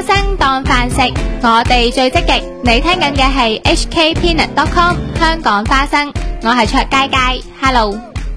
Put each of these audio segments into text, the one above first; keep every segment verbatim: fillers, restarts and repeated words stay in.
花生當飯食，我哋最積極。你聽緊嘅係 H K Peanut dot com 香港花生，我係卓佳佳 ，Hello。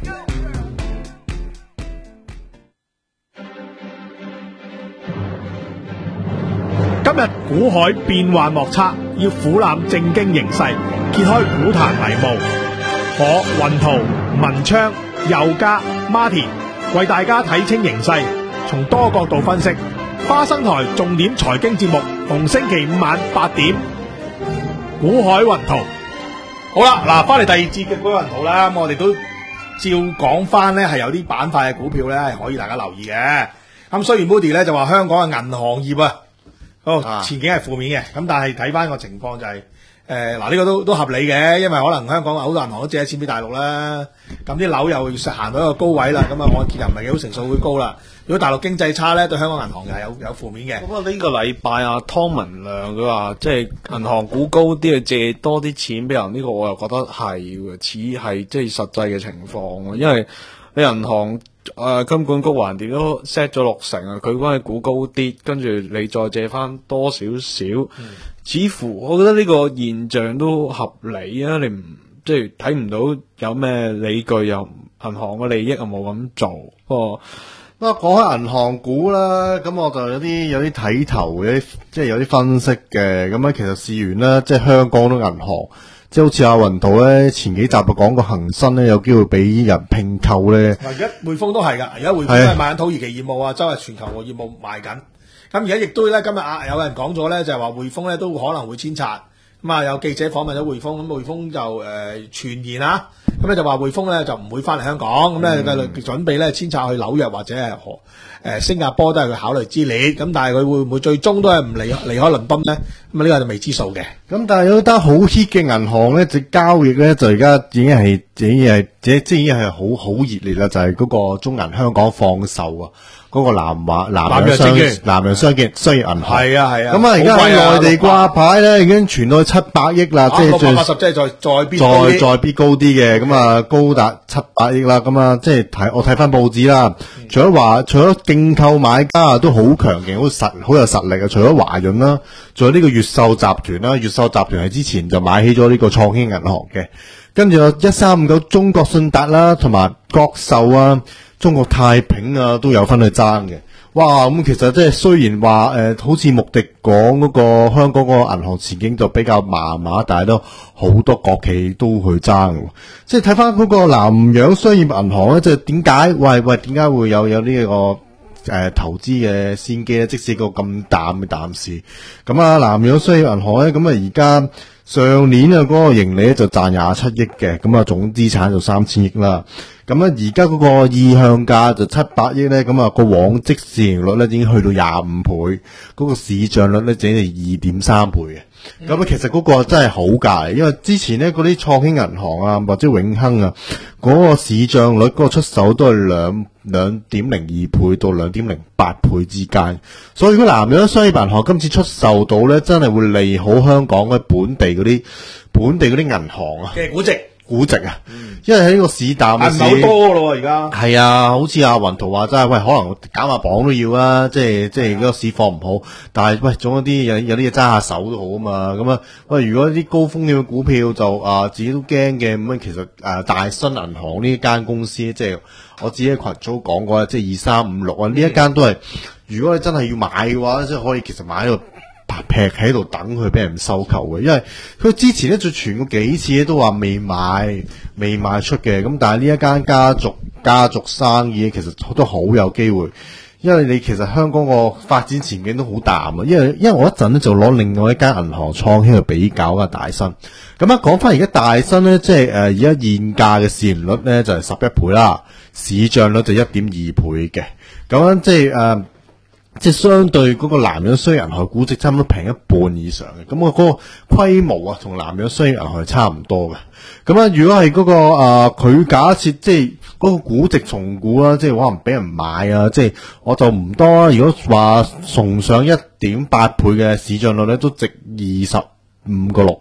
今日股海變幻莫測，要俯瞰正經形勢，揭開股壇迷霧。我雲圖、文昌、佑嘉、Martin 為大家睇清形勢，從多角度分析。花生台重點財經節目，逢星期五晚八點。股海雲圖，好啦，嗱，翻嚟第二節嘅股海雲圖啦，咁我哋都照講翻呢，係有啲板塊嘅股票呢係可以大家留意嘅。咁雖然 Moody 呢就話香港嘅銀行業啊，哦，前景係負面嘅，咁但係睇翻個情況就係、是，誒嗱呢個都都合理嘅，因為可能香港好多銀行都借咗錢俾大陸啦，咁啲樓又行到一個高位啦，咁啊按揭又唔係幾好成數會高啦。如果大陸經濟差咧，對香港銀行又係有有負面嘅。 不過呢個禮拜啊，湯文亮佢話即係銀行股高啲，借多啲錢俾人，呢、這個我又覺得係似係即係實際嘅情況，因為你銀行。誒、呃，金管局橫掂都 set 咗六成啊，佢關係股高啲，跟住你再借翻多少少，嗯、似乎我覺得呢個現象都合理啊！你唔即係睇唔到有咩理據，又銀行嘅利益又冇咁做。不過不過講開銀行股啦，咁我就有啲有啲睇頭嘅，即係有啲分析嘅。咁咧，其實事緣啦，即係香港啲銀行。即係好似阿雲圖咧，前幾集就講過恒生咧有機會俾人併購咧。 而家匯豐都係噶，而家匯豐都係賣緊土耳其業務啊，周日全球嘅業務賣緊。咁而家亦都咧，今日啊有人講咗咧，就係話匯豐咧都可能會遷冊。咁啊有記者訪問咗匯豐，咁匯豐就誒傳言啊，咁咧就話匯豐咧就唔會翻嚟香港，咁咧佢準備咧遷冊去紐約或者係何誒新加坡都係佢考慮之列。咁但係佢會唔會最終都係唔離離開倫敦咧？咁啊呢個就未知數嘅。 咁但係有單好 hit 嘅銀行咧，隻交易咧就而家已經係已經係即即已經係好好熱烈啦，就係、是、嗰個中銀香港放售啊。嗰、那個南華南洋商南洋商業商業銀行係啊係啊， 咁啊而家喺內地掛牌咧，已經傳到七百億啦，即係六百八十，即係再再必再再必高啲嘅，咁啊高達七百億啦，咁啊即係睇我睇翻報紙啦，嗯、除咗話除咗競購買家都好強勁，好實好有實力啊，除咗華潤啦，仲有呢個越秀集團啦，越秀集團係之前就買起咗呢個創興銀行嘅，跟住有一三五九中國信達啦，同埋國壽啊。中國太平啊都有分去爭嘅，哇！咁其實即係雖然話誒、呃，好似穆迪講嗰個香港個銀行前景就比較麻麻，但係都好多國企都去爭。即係睇翻嗰個南洋商業銀行咧，即係點解？喂喂，點解會有有呢、這個誒、呃、投資嘅先機咧？即使個咁淡嘅淡市，咁啊南洋商業銀行咧，咁啊而家上年啊嗰個盈利咧就賺廿七億嘅，咁啊總資產就三千億啦。咁咧，而家嗰個意向價就七百億咧，咁啊個往績市盈率咧已經去到廿五倍，嗰、那個市賬率咧只係二點三倍嘅。咁啊、嗯，其實嗰個真係好價，因為之前咧嗰啲創興銀行啊或者永亨啊，嗰、那個市賬率嗰個出手都係兩兩點零二倍到兩點零八倍之間。所以如果南洋商業銀行今次出售到咧，真係會利好香港嘅本地嗰啲本地嗰啲銀行啊嘅估值。 估值啊，嗯、因為喺呢個市淡嘅市， 係唔係好多咯？而家係啊，好似阿雲圖話齋，喂，可能減下磅都要啊，即係即係嗰個市況唔好，但係喂，總有啲有有啲嘢揸下手都好啊嘛，咁啊，喂，如果啲高風險嘅股票就啊、呃、自己都驚嘅，咁其實誒、呃、大新銀行呢間公司，即係我自己喺群組講過，即係二三五六啊，呢一間都係，如果你真係要買嘅話，即係可以其實買喺度。劈喺度等佢俾人收購嘅，因為佢之前咧就傳過幾次咧都話未賣未賣出嘅，咁但係呢一間家族家族生意其實都好有機會，因為你其實香港個發展前景都好淡啊，因為因為我一陣咧就攞另外一間銀行創興去比較啊大新，咁啊講翻而家大新咧即係誒而家現價嘅市盈率咧就係十一倍啦，市賬率就一點二倍嘅，咁樣即係誒。呃即係相對嗰個南洋商業銀行估值差唔多平一半以上嘅，咁我嗰個規模啊，同南洋商業銀行係差唔多嘅。咁啊，如果係嗰、嗰個啊，佢、呃、假設即係嗰個估值重估啦，即係可能俾人買啊，即係我就唔多啦。如果話崇上一點八倍嘅市賬率咧，都值二十五個六。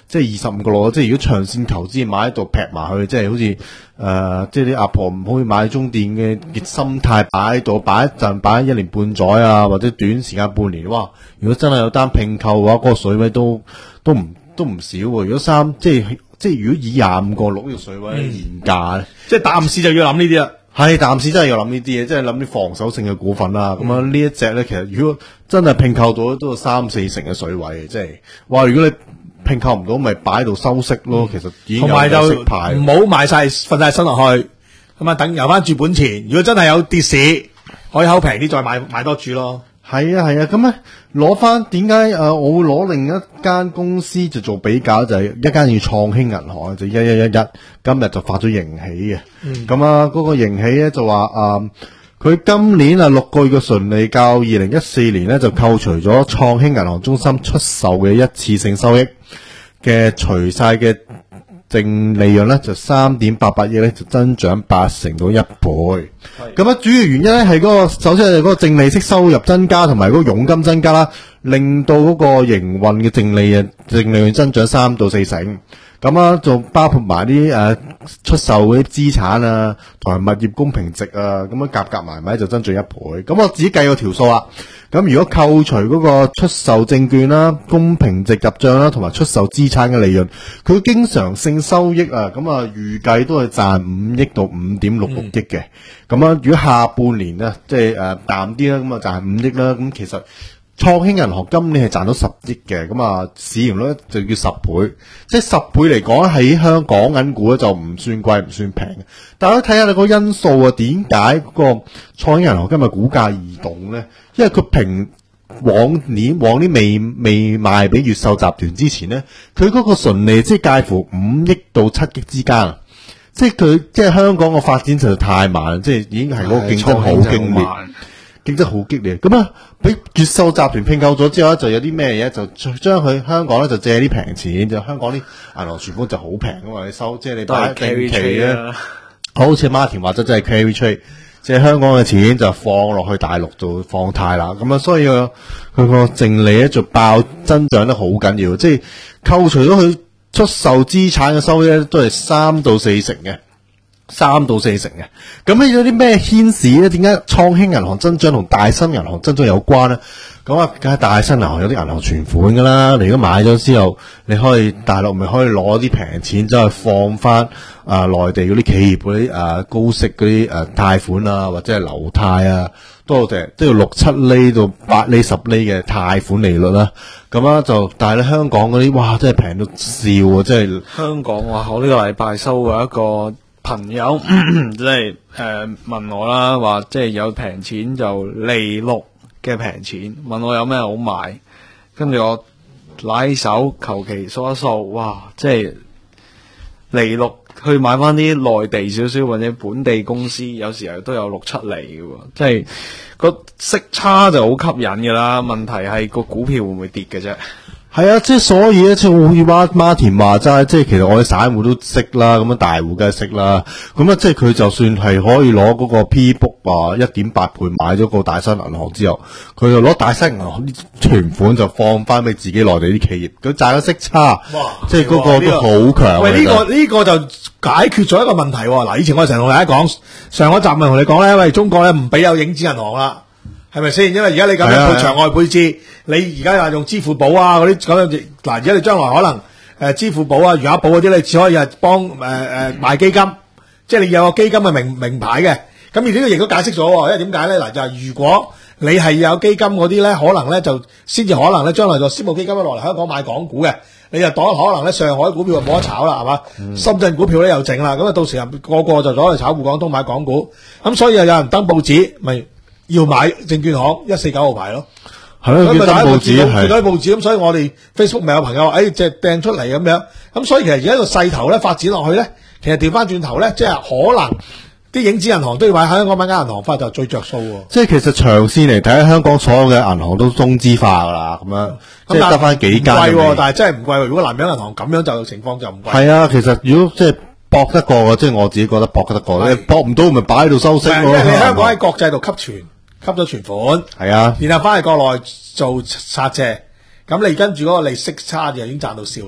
即係二十五個六，即係如果長線投資買喺度劈埋去，即係好似誒、呃，即係啲阿婆唔可以買中電嘅嘅心態擺喺度，擺一陣，擺一年半載啊，或者短時間半年，哇！如果真係有單併購嘅話，嗰、那個水位都都唔都唔少喎。如果三即係即係如果以廿五個六呢個水位現價咧， 即係暫時就要諗呢啲啦。 係暫時真係要諗呢啲嘢，即係諗啲防守性嘅股份啦。咁啊呢一隻咧，其實如果真係併購到都有三四成嘅水位，即係哇！如果你併購唔到，咪擺喺度收息咯。其實已經有同埋就息派， 唔好賣晒瞓晒身落去，咁啊等游翻注本錢。如果真係有跌市，可以口平啲再買買多注咯。 係啊係啊，咁咧攞翻點解誒？我會攞另一間公司就做比較，就係、是、一間叫創興銀行，就一一一一，今日就發咗盈喜嘅。咁啊、嗯，嗰、那個盈喜咧就話誒，佢、呃、今年啊六個月嘅純利較二零一四年咧就扣除咗創興銀行中心出售嘅一次性收益嘅除晒嘅淨利潤咧就三點八八億咧就增長八成到一倍。咁啊，主要原因咧係嗰個，首先係嗰個淨利息收入增加，同埋嗰個佣金增加啦，令到嗰個營運嘅淨利啊淨利潤增長三到四成。咁啊，仲包括埋啲誒出售嗰啲資產啊，同埋物業公平值啊，咁樣夾夾埋埋就增長一倍。咁我自己計個條數啦。咁如果扣除嗰個出售證券啦、公平值入帳啦，同埋出售資產嘅利潤，佢經常性收益啊，咁啊預計都係賺五億到五點六六億嘅。咁啊、嗯，如果下半年咧，即係誒淡啲啦，咁啊賺五億啦。咁其實創興銀行今年係賺到十億嘅，咁啊市盈率就叫十倍，即係十倍嚟講喺香港銀股咧就唔算貴唔算平嘅。大家睇下你個因素啊，點解個創興銀行今日股價異動咧？因為佢平往年往年未未賣俾越秀集團之前咧，佢嗰個純利即係介乎五億到七億之間啊！即係佢即係香港個發展實在太慢，即係已經係嗰個競爭好激烈。競爭好激烈，咁啊，俾越秀集團併購咗之後咧，就有啲咩嘢就將佢香港咧就借啲平錢，就香港啲銀行存款就好平噶嘛，你收即係你擺定期咧，好似 Martin 話齋真係 carry trade，即係香港嘅錢就放落去大陸做放貸啦，咁啊，所以佢佢個淨利咧就爆增長得好緊要，即係扣除咗佢出售資產嘅收益咧，都係三到四成嘅。三到四成嘅，咁咧有啲咩牽涉咧？點解創興銀行增長同大新銀行增長有關咧？咁啊，梗係大新銀行有啲銀行存款噶啦，你如果買咗之後，你可以大陸咪可以攞啲平錢走去放翻啊內地嗰啲企業嗰啲啊高息嗰啲誒貸款啊，或者係樓貸啊，都有成都要六七厘到八厘十厘嘅貸款利率啦。咁啊就，但係咧香港嗰啲哇真係平到笑啊！真係香港哇，我呢個禮拜收過一個朋友即係誒問我啦，話即係有平錢就利率嘅平錢，問我有咩好買，跟住我拿起手求其數一數，哇！即係利率去買翻啲內地少少或者本地公司，有時候都有六七厘嘅，即係個息差就好吸引嘅啦。問題係個股票會唔會跌嘅啫？ 係啊，即係所以咧，即係好似 Martin 話齋，即係其實我哋散戶都識啦，咁樣大戶梗係識啦。咁啊，即係佢就算係可以攞嗰個 P book 啊一點八倍買咗個大新銀行之後，佢就攞大新銀行啲存款就放翻俾自己內地啲企業，佢賺咗息差，即係嗰個都好強。 喂，呢個呢個就解決咗一個問題。嗱，以前我成日同大家講，上一集咪同你講咧，喂，中國咧唔俾有影子銀行啦。係咪先？因為而家你咁樣配場外配置，你而家又用支付寶啊嗰啲咁樣，嗱，而家你將來可能誒、呃、支付寶啊、餘額寶嗰啲，你只可以係幫誒誒買基金，即係你有個基金嘅名名牌嘅。咁而呢個亦都解釋咗，因為點解咧？嗱，就係、是、如果你係有基金嗰啲咧，可能咧就先至可能咧將來就私募基金落嚟香港買港股嘅，你就當可能咧上海股票就冇得炒啦，係嘛？嗯、深圳股票咧又整啦，咁啊到時又個個就攞嚟炒滬港通買港股，咁所以又有人登報紙咪。要買證券行一四九號牌咯， 係咯，見到報紙係見到報紙咁，所以我哋 Facebook 咪有朋友話，誒，即係掟出嚟咁樣，咁所以其實而家個勢頭咧發展落去咧，其實調翻轉頭咧，即係可能啲影子銀行都要買香港買間銀行翻就最着數喎。 即係其實長線嚟睇，香港所有嘅銀行都中資化噶啦，咁樣即係得翻幾間。 貴，但係真係唔貴。如果南洋銀行咁樣就情況就唔貴。 係啊，其實如果即係搏得過嘅，即係我自己覺得搏得過咧，搏唔到咪擺喺度收息咯。 因為你香港喺國際度吸存。吸咗存款， 係啊， 然後翻去國內做拆借，咁你跟住嗰個利息差就已經賺到笑啦。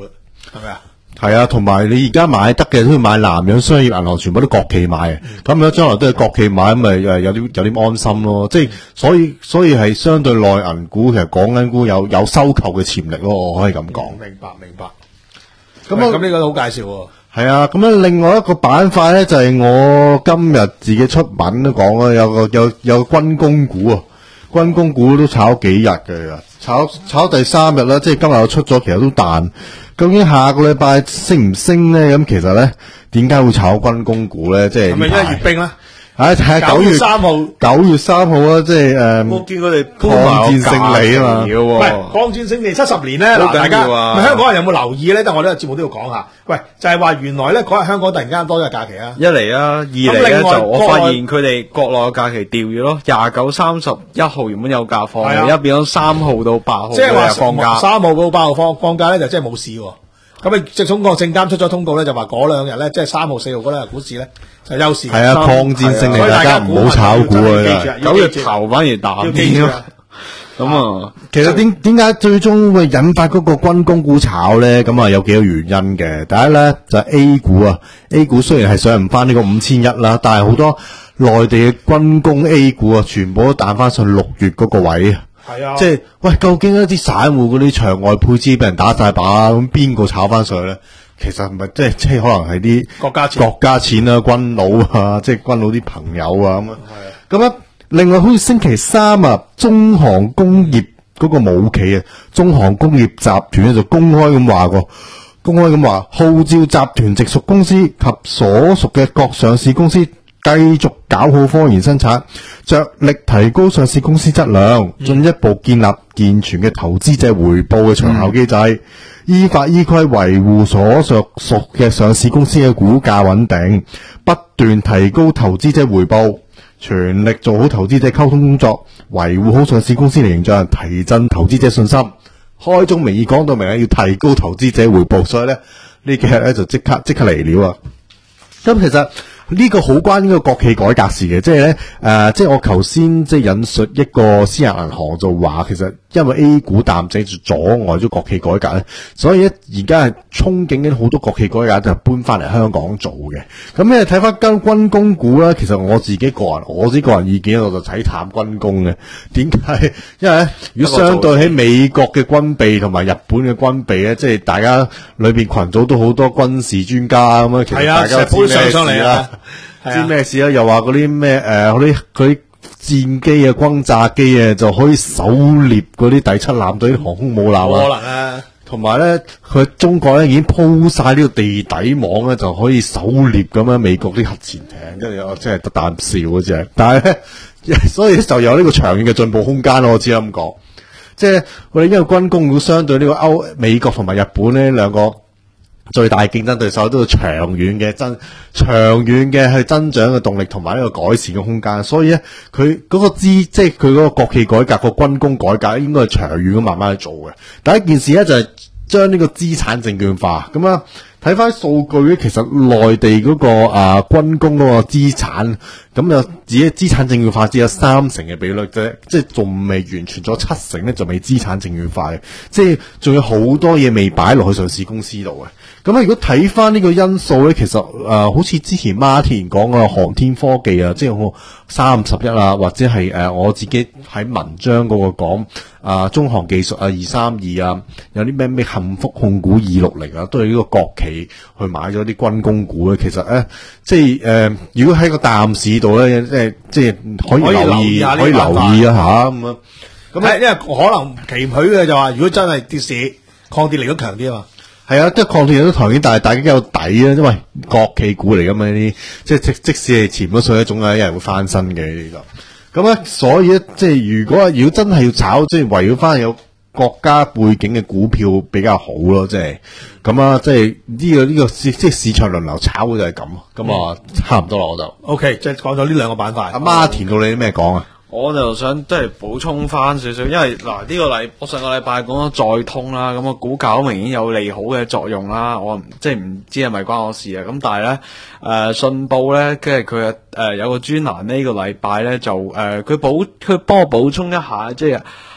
係咪啊？ 係啊，同埋你而家買得嘅都要買南洋商業銀行，全部都國企買嘅。咁如果將來都係國企買，咁咪誒有啲有啲安心咯。即係所以所以係相對內銀股，其實港銀股有有收購嘅潛力咯。我可以咁講。 明白明白。 咁咁咁呢個都好介紹喎。 係啊，咁樣另外一個板塊咧就係、是、我今日自己出文都講啦，有個有有個軍工股啊，軍工股都炒幾日嘅，炒炒第三日啦，即係今日我出咗，其實都彈。究竟下個禮拜升唔升咧？咁其實咧，點解會炒軍工股咧？即係係咪因為閱兵咧？ 啊，係九月三號， 九月三號啊，即係誒， 我見佢哋抗戰勝利啊嘛， 唔係抗戰勝利七十年咧，嗱，大家香港人有冇留意咧？但係我呢個節目都要講下。喂，就係話原來咧嗰日香港突然間多咗假期啊！ 一嚟啊，二嚟咧就我發現佢哋國內嘅假期調咗咯，廿九、三十一號原本有假放，而家變咗三號到八號， 即係話放假。 三號到八號放放假咧，就即係冇事喎。咁啊，即係中國證監出咗通告咧，就話嗰兩日咧，即係三號、四號嗰兩日股市咧就休市。 係啊，抗戰勝利，大家唔好炒股啊！ 九月頭反而淡啲。咁啊， 其實點點解最終會引發嗰個軍工股炒咧？咁啊有幾個原因嘅。第一咧就係 A 股啊 ，A 股雖然係上唔翻呢個五千一啦，但係好多內地嘅軍工 A 股啊，全部都彈翻上六月嗰個位啊。 係啊， 即係喂，究竟一啲散戶嗰啲場外配資俾人打晒靶，咁邊個炒翻上去咧？其實唔係即係即係可能係啲國家錢、 國家錢啊、軍佬啊，即係軍佬啲朋友啊咁啊。咁啊，另外好似星期三啊，中航工業嗰個母企啊，中航工業集團咧就公開咁話過，公開咁話號召集團直屬公司及所屬嘅各上市公司繼續搞好科研生產，着力提高上市公司質量，進一步建立健全嘅投資者回報嘅長效機制，嗯、依法依規維護所屬屬嘅上市公司嘅股價穩定，不斷提高投資者回報，全力做好投資者溝通工作，維護好上市公司嘅形象，提振投資者信心。開宗明義講到明係要提高投資者回報，所以咧呢幾日咧就即刻即刻嚟料啊！咁其實。呢個好關呢個國企改革事嘅，即係咧誒，即係我頭先即係引述一個私人銀行就話，其實因為 A 股淡靜就阻礙咗國企改革咧，所以咧而家係憧憬緊好多國企改革就搬翻嚟香港做嘅。咁咧睇翻間軍工股咧，其實我自己個人我自己個人意見我就睇淡軍工嘅。點解？因為咧，如果相對喺美國嘅軍備同埋日本嘅軍備咧，即係大家裏邊群組都好多軍事專家咁樣，其實大家知咩事啦。知咩事啊？又話嗰啲咩誒，嗰啲嗰啲戰機啊、轟炸機啊，就可以狩獵嗰啲第七艦隊啲航空母艦啊。 可能啊， 同埋咧，佢中國咧已經鋪晒呢個地底網咧，就可以狩獵咁樣美國啲核潛艇，跟住我真係得啖笑嗰隻。但係咧，所以就有呢個長遠嘅進步空間咯。我只係咁講，即係我哋因為軍工股相對呢個歐美國同埋日本呢兩個。最大競爭對手都有長遠嘅增長遠嘅去增長嘅動力同埋呢個改善嘅空間，所以咧佢嗰個資即係佢嗰個國企改革、個軍工改革應該係長遠咁慢慢去做嘅。第一件事咧就係將呢個資產證券化，咁啊睇翻數據咧，其實內地嗰、嗰個啊軍工嗰個資產咁有自己資產證券化只有三成嘅比率啫，即係仲未完全咗七成咧，就未資產證券化嘅，即係仲有好多嘢未擺落去上市公司度嘅。咁如果睇翻呢個因素咧，其實誒、呃，好似之前馬田講嘅航天科技啊，即係我三十一啊，或者係誒、呃、我自己喺文章嗰個講啊，中航技術啊，二三二啊，有啲咩咩幸福控股二六零啊，都係呢個國企去買咗啲軍工股咧。其實咧，即係誒、呃，如果喺個淡市度咧，即係即係可以留意，可以留意一下咁樣。咁因為可能期許嘅就話，如果真係跌市，抗跌力都強啲啊嘛。 係啊，即係抗跌都強啲，但係大家有底啊，因為國企股嚟噶嘛呢啲，即係即即使係潛咗水，總有一日會翻身嘅呢個。咁咧，所以咧，即係如果如果真係要炒，即係圍繞翻有國家背景嘅股票比較好咯，即係咁啊，即係呢個呢個市即係市場輪流炒嘅就係咁，咁啊、嗯、差唔多啦，我就。O K， 即係講咗呢兩個板塊。 阿媽填到你啲咩講啊？ 我就想即係補充翻少少，因為嗱呢、這個禮我上個禮拜講咗再通啦，咁、那個股價好明顯有利好嘅作用啦。我即係唔知係咪關我事啊？咁但係咧，誒、呃、信報咧，跟住佢誒有個專欄呢個禮拜咧就誒佢補佢幫我補充一下，即係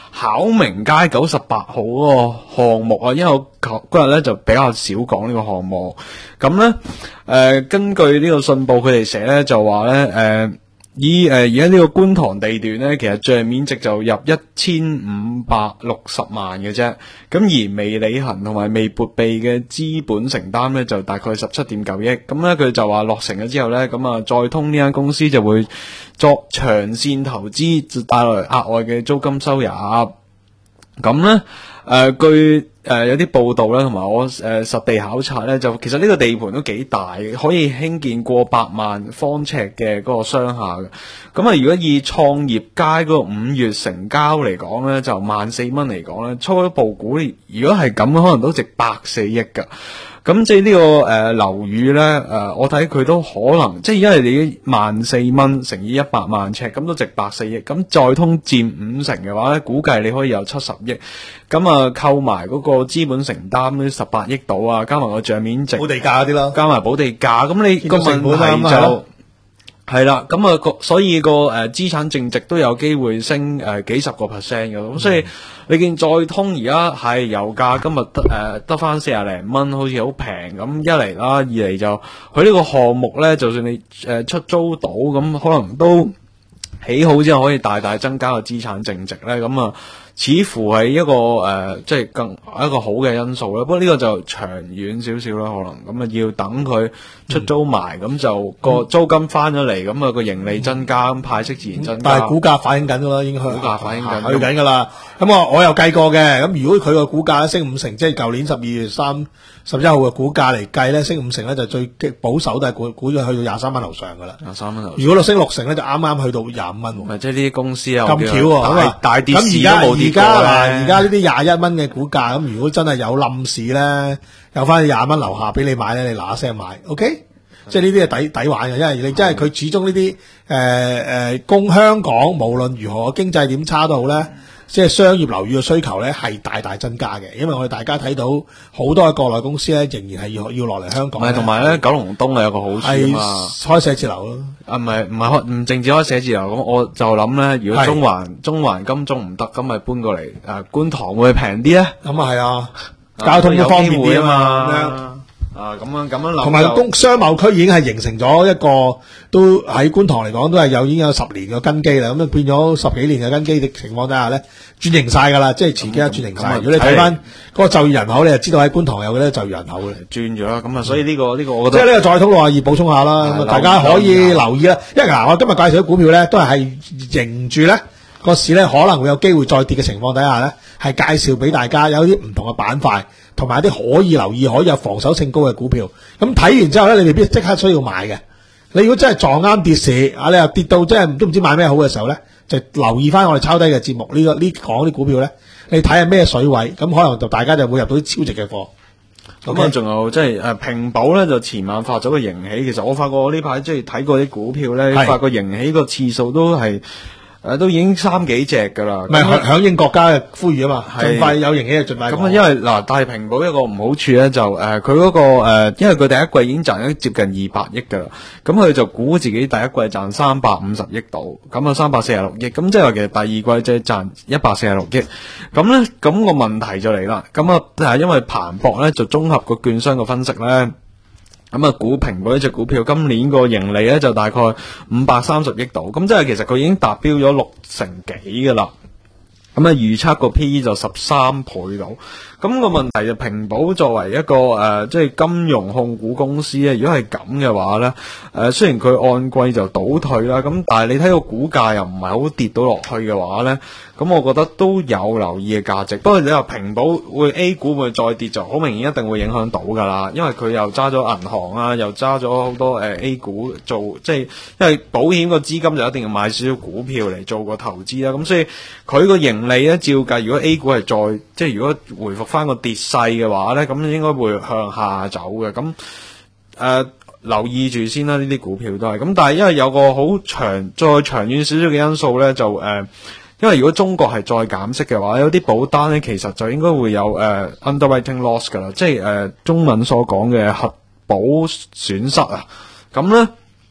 考明街九十八號嗰個項目啊，因為我嗰日咧就比較少講呢個項目。咁咧誒，根據呢個信報佢哋寫咧就話咧誒。以誒而家呢個觀塘地段咧，其實賬面值就入一千五百六十萬嘅啫，咁而未履行同埋未撥備嘅資本承擔咧，就大概十七點九億。咁咧佢就話落成咗之後咧，咁啊載通呢間公司就會作長線投資，就帶來額外嘅租金收入。咁咧誒據。誒、呃，有啲報道咧，同埋我誒、呃、實地考察咧，就其實呢個地盤都幾大，可以興建過百萬方尺嘅嗰個商廈嘅。咁啊，如果以創業街嗰個五月成交嚟講咧，就萬四蚊嚟講咧，初步估如果係咁，可能都值百四億噶。咁即係呢個誒樓宇咧，誒、呃、我睇佢都可能，即係因為你萬四蚊乘以一百萬尺，咁都值百四億。咁載通佔五成嘅話咧，估計你可以有七十億。咁啊，扣埋嗰個資本承擔呢十八億到啊，加埋個賬面值， 補地價啲咯， 加埋補地價，咁你個問題就係啦。咁啊個所以個誒資產淨值都有機會升誒、呃、幾十個 percent 嘅。咁、嗯、所以你見載通而家係油價今日得誒得翻四廿零蚊，好似好平咁。一嚟啦，二嚟就佢呢個項目咧，就算你誒、呃、出租到，咁可能都起好之後可以大大增加個資產淨值咧。咁啊。似乎係一個誒、呃，即係更一個好嘅因素啦。不過呢個就長遠少少啦，可能咁啊要等佢出租埋，咁、嗯、就個租金翻咗嚟，咁啊個盈利增加，咁、嗯、派息自然增加。 但係股價反映緊噶啦，應該股價反映緊， 去緊噶啦。咁我我又計過嘅，咁如果佢個股價升五成，即係舊年十二月三十一號嘅股價嚟計咧，升五成咧就最保守都係估估咗去到廿三蚊樓上噶啦。廿三蚊樓。如果落升六成咧，就啱啱去到廿五蚊。 咪即係呢啲公司啊， 咁巧喎，咁啊大跌市都冇跌。 而家嗱，而家呢啲廿一蚊嘅股價，咁如果真係有冧市咧，有翻廿蚊樓下俾你買咧，你嗱嗱聲買 ，OK？ 即係呢啲係抵抵玩嘅，因為你真係佢始終呢啲誒誒，供香港無論如何經濟點差都好咧，即係商業樓宇嘅需求咧係大大增加嘅，因為我哋大家睇到好多嘅國內公司咧仍然係要要落嚟香港。唔係，同埋咧九龍東係有個好處啊嘛，開寫字樓咯。啊，唔係唔係開唔淨止開寫字樓，咁我就諗咧，如果中環中環金鐘唔得，咁咪搬過嚟誒觀塘會平啲咧？咁啊係啊，交通都方便啲啊嘛。啊，咁樣咁樣諗，同埋工商貿區已經係形成咗一個，都喺觀塘嚟講都係有已經有十年嘅根基啦。咁啊變咗十幾年嘅根基嘅情況底下咧，轉型晒噶啦，即係前幾日轉型晒。如果你睇翻嗰個就業人口，你就知道喺觀塘有嘅咧就業人口嘅轉咗啦。咁啊，所以呢個呢個我覺得即係呢個載通六十二補充下啦。咁啊，大家可以留意啦。因為嗱，我今日介紹啲股票咧，都係係迎住咧個市咧可能會有機會再跌嘅情況底下咧，係介紹俾大家有啲唔同嘅板塊。同埋啲可以留意、可以有防守性高嘅股票，咁睇完之後咧，你未必即刻需要買嘅。你如果真係撞啱跌市，啊，你又跌到真係都唔知買咩好嘅時候咧，就留意翻我哋抄低嘅節目呢、這個呢講啲股票咧，你睇下咩水位，咁可能就大家就會入到啲超值嘅貨。咁啊，仲有即係誒平保咧，就前晚發咗個盈喜。其實我發覺我呢排即係睇過啲股票咧，發覺盈喜個次數都係。誒，都已經三幾隻噶啦，唔係響響應國家嘅呼籲啊嘛，盡快有盈喜就盡快。咁啊，因為嗱，大平保一個唔好處咧，就誒，佢嗰個誒，因為佢第一季已經賺咗接近二百億噶啦，咁佢就估自己第一季賺三百五十億度，咁啊三百四十六億，咁即係話其實第二季即係賺一百四十六億，咁咧，咁個問題就嚟啦，咁啊，係因為彭博咧就綜合個券商嘅分析咧。咁啊，估平保呢隻股票今年個盈利咧就大概五百三十億度，咁即係其實佢已經達標咗六成幾噶啦。咁啊，預測個 P E 就十三倍度。咁、那個問題就平保作為一個誒、呃，即係金融控股公司咧，如果係咁嘅話咧，誒、呃，雖然佢按季就倒退啦，咁但係你睇個股價又唔係好跌到落去嘅話咧，咁我覺得都有留意嘅價值。不過你話平保會 A 股會再跌就好明顯，一定會影響到噶啦，因為佢又揸咗銀行啊，又揸咗好多誒、呃、A 股做，即係因為保險個資金就一定要買少少股票嚟做個投資啦。咁所以佢個盈利咧，照計如果 A 股係再即係如果回復翻個跌勢嘅話咧，咁應該會向下走嘅。咁誒、呃、留意住先啦，呢啲股票都係咁。但係因為有個好長再長遠少少嘅因素咧，就誒、呃，因為如果中國係再減息嘅話，有啲保單咧其實就應該會有誒、呃、underwriting loss 噶啦，即係誒、呃、中文所講嘅核保損失啊。咁咧。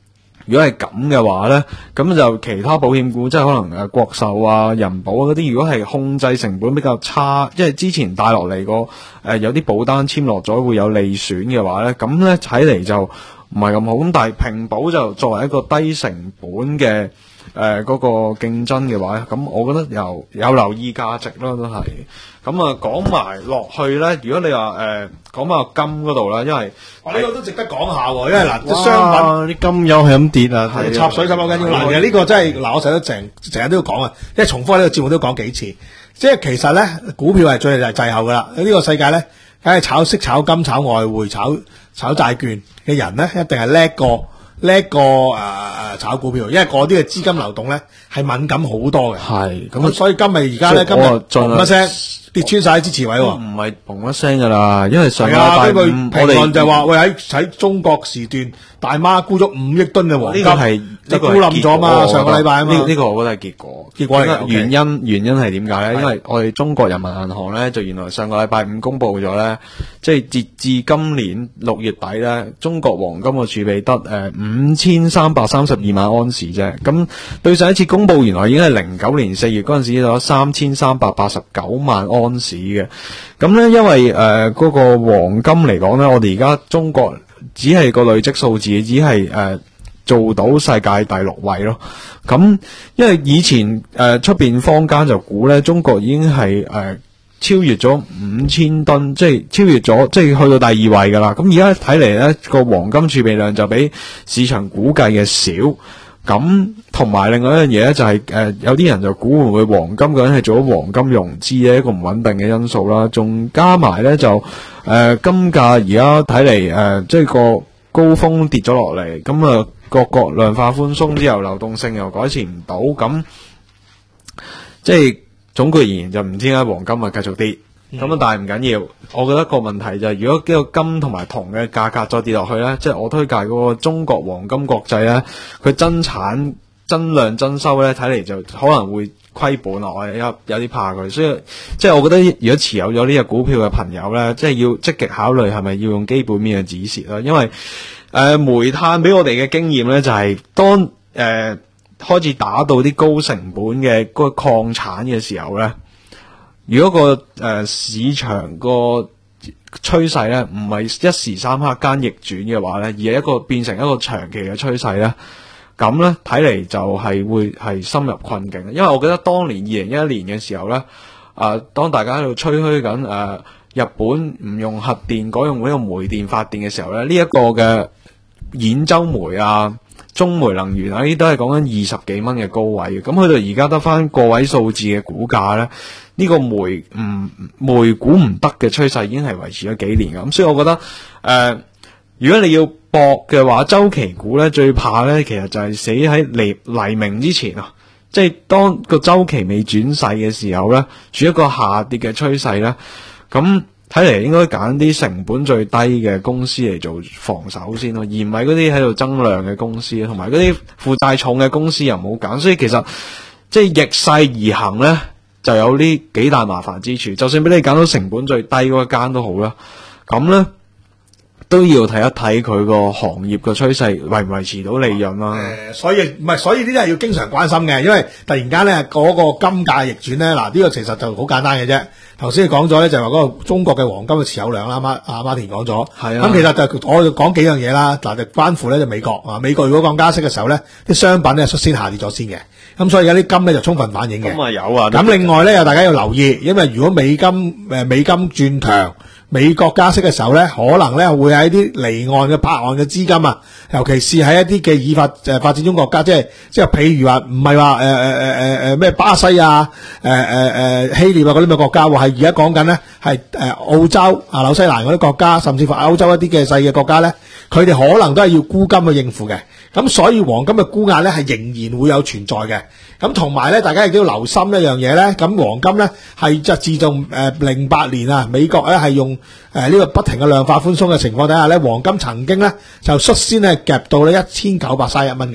如果係咁嘅話咧，咁就其他保險股即係可能誒國壽啊、人保嗰啲，如果係控制成本比較差，即係之前帶落嚟個誒有啲保單簽落咗會有利損嘅話咧，咁咧睇嚟就唔係咁好。咁但係平保就作為一個低成本嘅誒嗰個競爭嘅話，咁我覺得有有留意價值咯，都係。咁啊講埋落去咧，如果你話誒講埋金嗰度啦，因為我呢個都值得講下喎，因為嗱， 哇商品啲金油係咁跌啊， 係插水咁好緊要。嗱，其實呢個真係嗱，我成日都成成日都要講啊，因為重複喺呢個節目都講幾次。即係其實咧，股票係最係滯後噶啦。呢個世界咧，梗係炒息、炒金、炒外匯、炒炒債券嘅人咧，一定係叻過叻過誒誒炒股票，因為嗰啲嘅資金流動咧係敏感好多嘅。 係咁，所以今日而家咧，今日嘣一聲跌穿晒支持位喎。 唔係嘣一聲噶啦，因為上個禮係啊， 拜跟住五評論就話喂喺喺中國時段大媽沽咗五億噸嘅黃金， 呢個係就沽冧咗嘛，上個禮拜啊嘛。 呢呢個我覺得係結果。 結果嚟嘅原因原因係點解咧？因為我哋中國人民銀行咧，就原來上個禮拜五公布咗咧，即係截至今年六月底咧，中國黃金嘅儲備得誒五千三百三十二萬安士啫。咁對上一次公布原來已經係零九年四月嗰陣時咗三千三百八十九萬安士嘅。咁咧，因為誒嗰、呃那個黃金嚟講咧，我哋而家中國只係個累積數字，只係誒。呃做到世界第六位咯，咁因為以前誒出邊坊間就估咧，中國已經係誒、呃、超越咗五千噸，即係超越咗，即係去到第二位噶啦。咁而家睇嚟咧，個黃金儲備量就比市場估計嘅少。咁同埋另外一樣嘢咧，就係、是、誒、呃、有啲人就估會唔會黃金嗰陣係做咗黃金融資嘅一個唔穩定嘅因素啦。仲加埋咧就誒、呃、金價而家睇嚟誒，即係個高峰跌咗落嚟，咁啊。各國量化寬鬆之後，流動性又改善唔到，咁即係總括而言就唔知點解黃金啊繼續跌，咁、嗯、啊但係唔緊要，我覺得個問題就係、是、如果呢個金同埋銅嘅價格再跌落去咧，即係我推介嗰個中國黃金國際咧，佢增產增量增收咧，睇嚟就可能會虧本啊，我有有啲怕佢，所以即係我覺得如果持有咗呢隻股票嘅朋友咧，即係要積極考慮係咪要用基本面嘅止蝕啦，因為誒、呃，煤炭俾我哋嘅經驗咧，就係、是、當誒、呃、開始打到啲高成本嘅嗰個礦產嘅時候咧，如果、那個誒、呃、市場個趨勢咧唔係一時三刻間逆轉嘅話咧，而係一個變成一個長期嘅趨勢咧，咁咧睇嚟就係會係深入困境。因為我記得當年二零一一年嘅時候咧，啊、呃，當大家喺度吹噓緊誒日本唔用核電改用呢個煤電發電嘅時候咧，呢、這、一個嘅兗州煤啊、中煤能源啊，呢啲都係講緊二十幾蚊嘅高位嘅。咁去到而家得翻個位數字嘅股價咧，呢、這個煤唔煤股唔得嘅趨勢已經係維持咗幾年嘅。咁所以我覺得誒、呃，如果你要搏嘅話，周期股咧最怕咧，其實就係死喺黎黎明之前啊，即係當個周期未轉勢嘅時候咧，處一個下跌嘅趨勢咧，咁。睇嚟應該揀啲成本最低嘅公司嚟做防守先咯，而唔係嗰啲喺度增量嘅公司，同埋嗰啲負債重嘅公司又唔好揀。所以其實即係逆勢而行咧，就有呢幾大麻煩之處。就算俾你揀到成本最低嗰一間都好啦，咁咧都要睇一睇佢個行業嘅趨勢維唔維持到利潤啦。 誒、呃，所以唔係，所以呢啲係要經常關心嘅，因為突然間咧嗰個金價逆轉咧，嗱、這、呢個其實就好簡單嘅啫。頭先你講咗咧，就係話嗰個中國嘅黃金嘅持有量啦，媽阿馬田講咗。係啊。咁其實就我就講幾樣嘢啦，嗱就關乎咧就美國啊，美國如果降加息嘅時候咧，啲商品咧率先下跌咗先嘅。咁所以而家啲金咧就充分反映嘅。 咁啊有啊。 咁另外咧，又大家要留意，因為如果美金誒美金轉強，美國加息嘅時候咧，可能咧會喺啲離岸嘅泊岸嘅資金啊，尤其是喺一啲嘅已發誒發展中國家，即係即係譬如話唔係話誒誒誒誒誒咩巴西啊、誒誒誒希臘啊嗰啲咁嘅國家，係而家講緊咧係誒澳洲啊、紐西蘭嗰啲國家，甚至乎歐洲一啲嘅細嘅國家咧，佢哋可能都係要沽金去應付嘅。咁所以黃金嘅沽壓咧係仍然會有存在嘅。咁同埋咧，大家亦都要留心一樣嘢咧。咁黃金咧係就自從誒零八年啊，美國咧係用誒呢、呃這個不停嘅量化寬鬆嘅情況底下咧，黃金曾經咧就率先咧夾到咧一千九百三十一蚊嘅。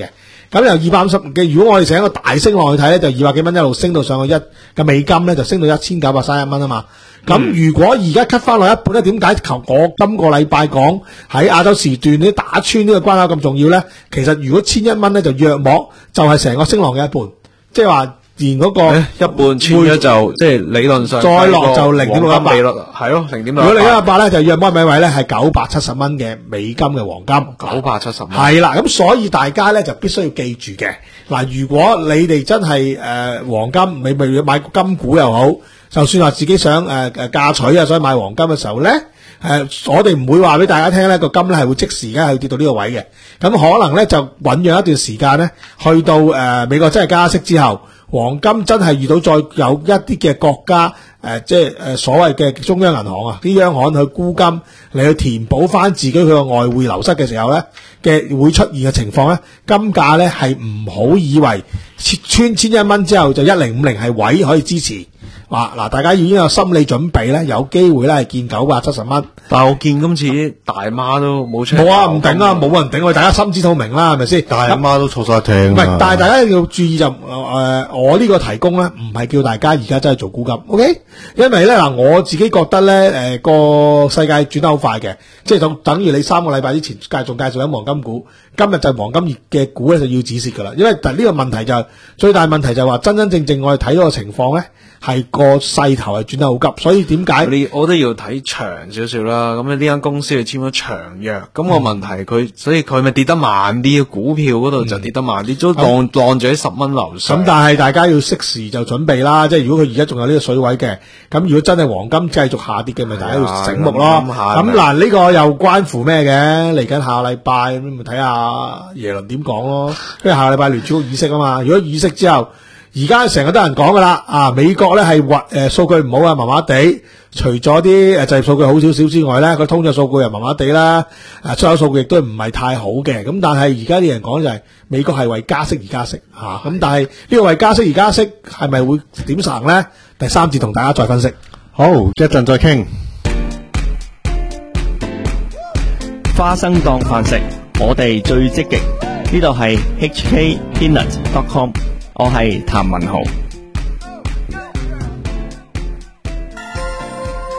咁由二百五十嘅，如果我哋成一個大升浪去睇咧，就二百幾蚊一路升到上去一嘅美金咧，就升到一千九百三十一蚊啊嘛。咁、嗯、如果而家 cut 翻落一半咧，點解求我今個禮拜講喺亞洲時段你打穿呢個關口咁重要咧？其實如果千一蚊咧，就約莫就係成個升浪嘅一半，即係話連嗰、那個、 欸、一半穿咗就即係理論上再落就零點六一八， 係咯零點六。 如果零點六一八咧，就約莫尾位咧係九百七十蚊嘅美金嘅黃金， 九百七十蚊係啦。咁所以大家咧就必須要記住嘅嗱，如果你哋真係誒、呃、黃金，你咪買金股又好。就算話自己想誒誒嫁娶啊，所以買黃金嘅時候咧，誒、呃、我哋唔會話俾大家聽咧個金咧係會即時咧係跌到呢個位嘅，咁可能咧就醞釀一段時間咧，去到誒、呃、美國真係加息之後，黃金真係遇到再有一啲嘅國家誒、呃、即係誒、呃、所謂嘅中央銀行啊，啲央行去沽金嚟去填補翻自己佢個外匯流失嘅時候咧嘅會出現嘅情況咧，金價咧係唔好以為穿千一蚊之後就一零五零係位可以支持。話嗱，大家已經有心理準備咧，有機會咧係見九百七十蚊。 但係我見今次啲大媽都冇出， 冇啊，唔頂啊，冇人頂，我哋大家心知肚明啦，係咪先？ 大媽都錯晒聽。 唔係，但係大家要注意就誒、呃，我呢個提供咧，唔係叫大家而家真係做沽金 ，OK？因為咧嗱，我自己覺得咧，誒、呃、個世界轉得好快嘅，即係就等於你三個禮拜之前介仲介紹緊黃金股，今日就黃金嘅股咧就要止蝕噶啦。因為但呢個問題就係、最大問題就係話真真正正我哋睇到個情況咧。係個勢頭係轉得好急，所以點解？ 你我都要睇長少少啦。咁呢間公司佢簽咗長約，咁、嗯、個問題佢，所以佢咪跌得慢啲，股票嗰度就跌得慢啲，都浪浪住喺十蚊樓上。咁但係大家要適時就準備啦，即係如果佢而家仲有呢個水位嘅，咁如果真係黃金繼續下跌嘅，咪大家要醒目咯。咁嗱，呢個又關乎咩嘅？嚟緊下個禮拜咁咪睇下耶倫點講咯。因為下個禮拜聯儲局議息啊嘛，如果議息之後。而家成日都有人講噶啦，啊美國咧係或誒數據唔好啊，麻麻地。除咗啲誒就業數據好少少之外咧，個通脹數據又麻麻地啦，誒出口數據亦都唔係太好嘅。咁但係而家啲人講就係美國係為加息而加息嚇。咁、啊、但係呢個為加息而加息係咪會點行咧？第三節同大家再分析。 好，一陣再傾。 花生當飯食，我哋最積極。呢度係 H K Peanut dot com。我係譚文豪。